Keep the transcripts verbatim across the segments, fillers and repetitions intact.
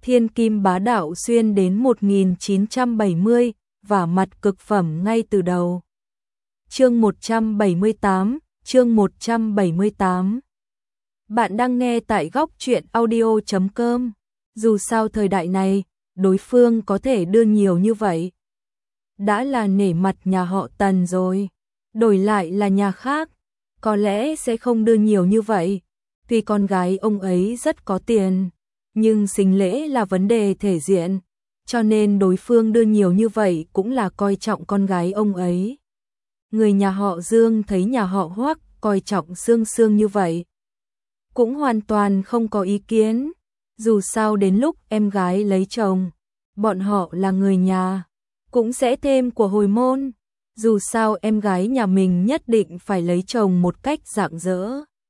Thiên kim bá đạo xuyên đến một nghìn chín trăm bảy mươi, vả mặt cực phẩm ngay từ đầu. Chương một trăm bảy mươi tám, chương một trăm bảy mươi tám. Bạn đang nghe tại góc truyện audio chấm com. Dù sao thời đại này, đối phương có thể đưa nhiều như vậy. Đã là nể mặt nhà họ Tần rồi. Đổi lại là nhà khác, có lẽ sẽ không đưa nhiều như vậy. Tuy con gái ông ấy rất có tiền, nhưng sính lễ là vấn đề thể diện, cho nên đối phương đưa nhiều như vậy cũng là coi trọng con gái ông ấy. Người nhà họ Dương thấy nhà họ Hoắc coi trọng Sương Sương như vậy, cũng hoàn toàn không có ý kiến. Dù sao đến lúc em gái lấy chồng, bọn họ là người nhà, cũng sẽ thêm của hồi môn. Dù sao em gái nhà mình nhất định phải lấy chồng một cách rạng rỡ.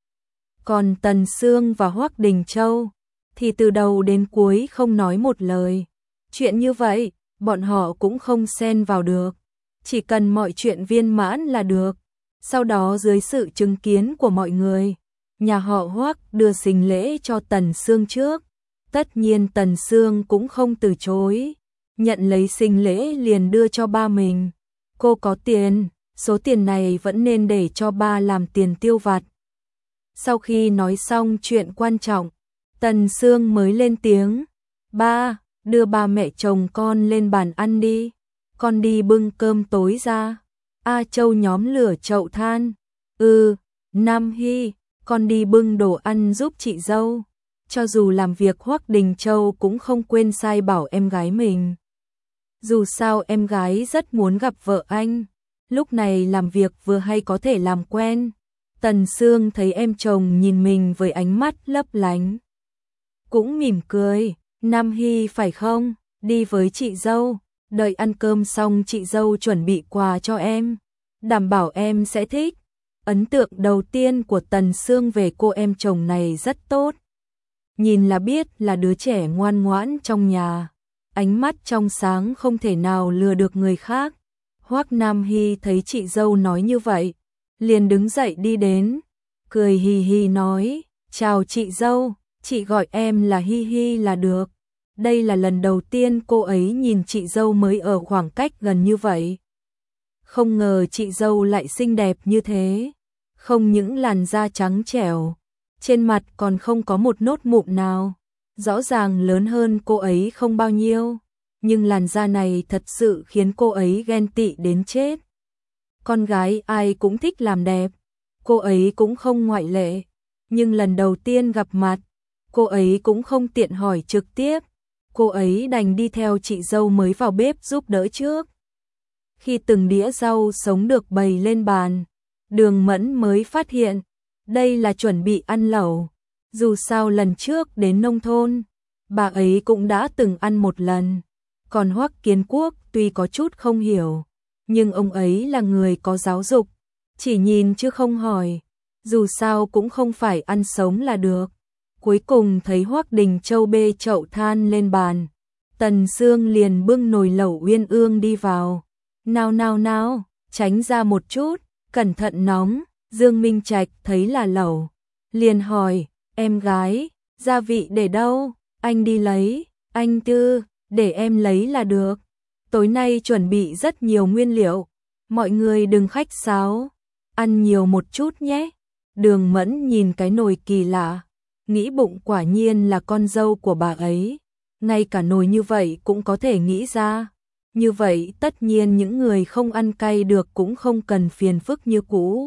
Còn Tần Sương và Hoắc Đình Châu thì từ đầu đến cuối không nói một lời. Chuyện như vậy, bọn họ cũng không xen vào được. Chỉ cần mọi chuyện viên mãn là được. Sau đó dưới sự chứng kiến của mọi người, nhà họ Hoắc đưa sính lễ cho Tần Sương trước. Tất nhiên Tần Sương cũng không từ chối, nhận lấy sính lễ liền đưa cho ba mình. Cô có tiền, số tiền này vẫn nên để cho ba làm tiền tiêu vặt. Sau khi nói xong chuyện quan trọng, Tần Sương mới lên tiếng. Ba, đưa ba mẹ chồng con lên bàn ăn đi. Con đi bưng cơm tối ra. A Châu nhóm lửa chậu than. Ừ, Nam Hy, con đi bưng đồ ăn giúp chị dâu. Cho dù làm việc Hoắc Đình Châu cũng không quên sai bảo em gái mình. Dù sao em gái rất muốn gặp vợ anh, lúc này làm việc vừa hay có thể làm quen. Tần Sương thấy em chồng nhìn mình với ánh mắt lấp lánh, cũng mỉm cười. Nam Hy phải không, đi với chị dâu, đợi ăn cơm xong chị dâu chuẩn bị quà cho em, đảm bảo em sẽ thích. Ấn tượng đầu tiên của Tần Sương về cô em chồng này rất tốt. Nhìn là biết là đứa trẻ ngoan ngoãn trong nhà. Ánh mắt trong sáng không thể nào lừa được người khác. Hoắc Nam Hy thấy chị dâu nói như vậy, liền đứng dậy đi đến, cười hì hì nói, chào chị dâu, chị gọi em là Hi Hi là được. Đây là lần đầu tiên cô ấy nhìn chị dâu mới ở khoảng cách gần như vậy. Không ngờ chị dâu lại xinh đẹp như thế, không những làn da trắng trẻo, trên mặt còn không có một nốt mụn nào. Rõ ràng lớn hơn cô ấy không bao nhiêu, nhưng làn da này thật sự khiến cô ấy ghen tị đến chết. Con gái ai cũng thích làm đẹp, cô ấy cũng không ngoại lệ, nhưng lần đầu tiên gặp mặt, cô ấy cũng không tiện hỏi trực tiếp, cô ấy đành đi theo chị dâu mới vào bếp giúp đỡ trước. Khi từng đĩa rau sống được bày lên bàn, Đường Mẫn mới phát hiện, đây là chuẩn bị ăn lẩu. Dù sao lần trước đến nông thôn, bà ấy cũng đã từng ăn một lần. Còn Hoắc Kiến Quốc tuy có chút không hiểu, nhưng ông ấy là người có giáo dục, chỉ nhìn chứ không hỏi. Dù sao cũng không phải ăn sống là được. Cuối cùng thấy Hoắc Đình Châu bê chậu than lên bàn, Tần Sương liền bưng nồi lẩu uyên ương đi vào. Nào nào nào, tránh ra một chút, cẩn thận nóng. Dương Minh Trạch thấy là lẩu, liền hỏi, em gái, gia vị để đâu? Anh đi lấy. Anh Tư, để em lấy là được. Tối nay chuẩn bị rất nhiều nguyên liệu, mọi người đừng khách sáo, ăn nhiều một chút nhé. Đường Mẫn nhìn cái nồi kỳ lạ, nghĩ bụng quả nhiên là con dâu của bà ấy, ngay cả nồi như vậy cũng có thể nghĩ ra. Như vậy tất nhiên những người không ăn cay được cũng không cần phiền phức như cũ.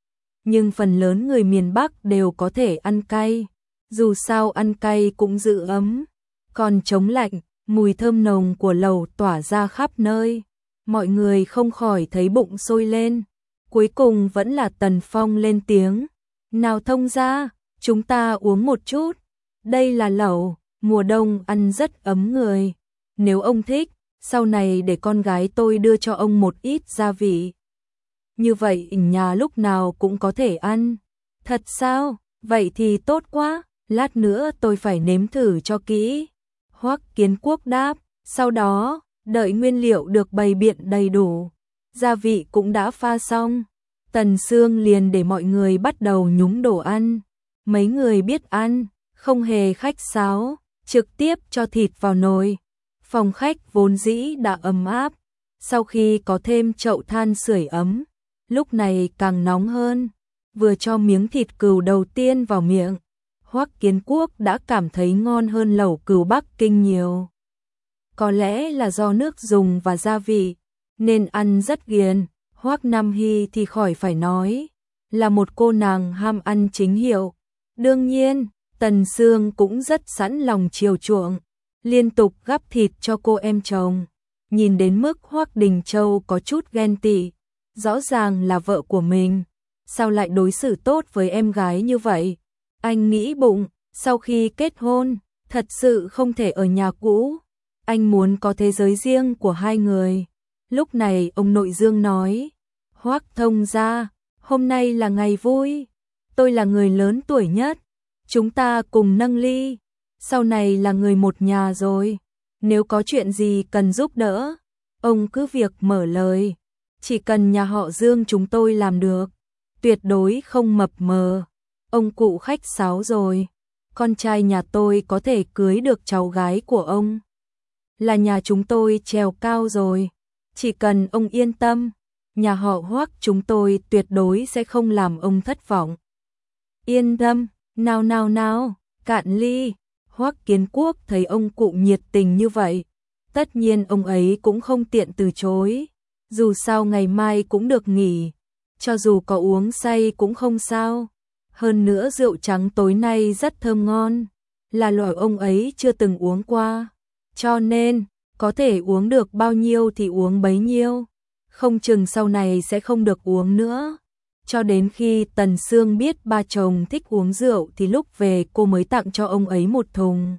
Nhưng phần lớn người miền Bắc đều có thể ăn cay, dù sao ăn cay cũng giữ ấm, còn chống lạnh. Mùi thơm nồng của lẩu tỏa ra khắp nơi, mọi người không khỏi thấy bụng sôi lên. Cuối cùng vẫn là Tần Phong lên tiếng, nào thông gia, chúng ta uống một chút. Đây là lẩu, mùa đông ăn rất ấm người. Nếu ông thích, sau này để con gái tôi đưa cho ông một ít gia vị. Như vậy nhà lúc nào cũng có thể ăn. Thật sao? Vậy thì tốt quá, lát nữa tôi phải nếm thử cho kỹ. Hoắc Kiến Quốc đáp, sau đó, đợi nguyên liệu được bày biện đầy đủ, gia vị cũng đã pha xong, Tần Sương liền để mọi người bắt đầu nhúng đồ ăn. Mấy người biết ăn, không hề khách sáo, trực tiếp cho thịt vào nồi. Phòng khách vốn dĩ đã ấm áp, sau khi có thêm chậu than sưởi ấm, lúc này càng nóng hơn. Vừa cho miếng thịt cừu đầu tiên vào miệng, Hoắc Kiến Quốc đã cảm thấy ngon hơn lẩu cừu Bắc Kinh nhiều. Có lẽ là do nước dùng và gia vị, nên ăn rất ghiền. Hoắc Nam Hy thì khỏi phải nói, là một cô nàng ham ăn chính hiệu. Đương nhiên, Tần Sương cũng rất sẵn lòng chiều chuộng, liên tục gắp thịt cho cô em chồng. Nhìn đến mức Hoắc Đình Châu có chút ghen tị, rõ ràng là vợ của mình, sao lại đối xử tốt với em gái như vậy? Anh nghĩ bụng, sau khi kết hôn, thật sự không thể ở nhà cũ. Anh muốn có thế giới riêng của hai người. Lúc này ông nội Dương nói, Hoắc thông gia, hôm nay là ngày vui. Tôi là người lớn tuổi nhất, chúng ta cùng nâng ly. Sau này là người một nhà rồi. Nếu có chuyện gì cần giúp đỡ, ông cứ việc mở lời. Chỉ cần nhà họ Dương chúng tôi làm được, tuyệt đối không mập mờ. Ông cụ khách sáo rồi, con trai nhà tôi có thể cưới được cháu gái của ông. Là nhà chúng tôi trèo cao rồi, chỉ cần ông yên tâm, nhà họ Hoắc chúng tôi tuyệt đối sẽ không làm ông thất vọng. Yên tâm, nào nào nào, cạn ly. Hoắc Kiến Quốc thấy ông cụ nhiệt tình như vậy, tất nhiên ông ấy cũng không tiện từ chối. Dù sao ngày mai cũng được nghỉ, cho dù có uống say cũng không sao. Hơn nữa rượu trắng tối nay rất thơm ngon, là loại ông ấy chưa từng uống qua. Cho nên, có thể uống được bao nhiêu thì uống bấy nhiêu, không chừng sau này sẽ không được uống nữa. Cho đến khi Tần Sương biết ba chồng thích uống rượu thì lúc về cô mới tặng cho ông ấy một thùng.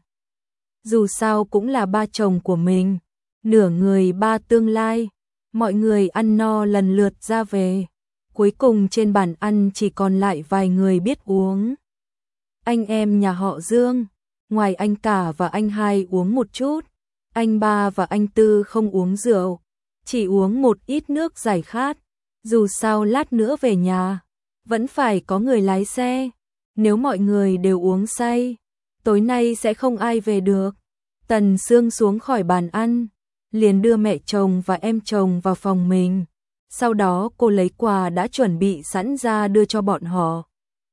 Dù sao cũng là ba chồng của mình, nửa người ba tương lai. Mọi người ăn no lần lượt ra về. Cuối cùng trên bàn ăn chỉ còn lại vài người biết uống. Anh em nhà họ Dương, ngoài anh cả và anh hai uống một chút, anh ba và anh tư không uống rượu, chỉ uống một ít nước giải khát. Dù sao lát nữa về nhà, vẫn phải có người lái xe. Nếu mọi người đều uống say, tối nay sẽ không ai về được. Tần Sương xuống khỏi bàn ăn, liền đưa mẹ chồng và em chồng vào phòng mình. Sau đó cô lấy quà đã chuẩn bị sẵn ra đưa cho bọn họ.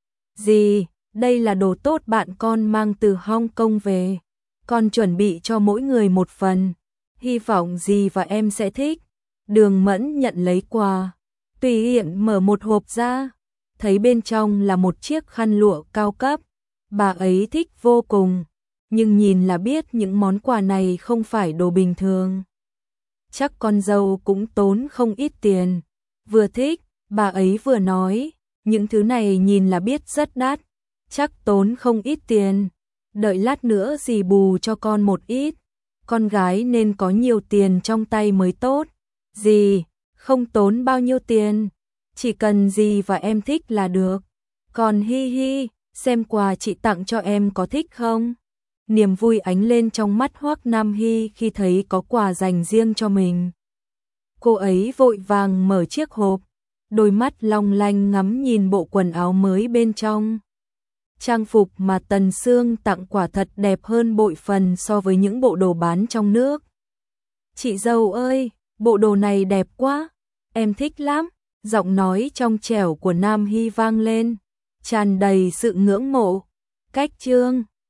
Dì, đây là đồ tốt bạn con mang từ Hong Kong về. Con chuẩn bị cho mỗi người một phần. Hy vọng dì và em sẽ thích. Đường Mẫn nhận lấy quà, tùy tiện mở một hộp ra. Thấy bên trong là một chiếc khăn lụa cao cấp. Bà ấy thích vô cùng. Nhưng nhìn là biết những món quà này không phải đồ bình thường. Chắc con dâu cũng tốn không ít tiền. Vừa thích, bà ấy vừa nói, những thứ này nhìn là biết rất đắt, chắc tốn không ít tiền. Đợi lát nữa dì bù cho con một ít, con gái nên có nhiều tiền trong tay mới tốt. Dì, không tốn bao nhiêu tiền, chỉ cần dì và em thích là được. Còn hi hi, xem quà chị tặng cho em có thích không? Niềm vui ánh lên trong mắt Hoắc Nam Hy khi thấy có quà dành riêng cho mình. Cô ấy vội vàng mở chiếc hộp, đôi mắt long lanh ngắm nhìn bộ quần áo mới bên trong. Trang phục mà Tần Sương tặng quả thật đẹp hơn bội phần so với những bộ đồ bán trong nước. Chị dâu ơi, bộ đồ này đẹp quá, em thích lắm. Giọng nói trong trẻo của Nam Hy vang lên, tràn đầy sự ngưỡng mộ. Cách trương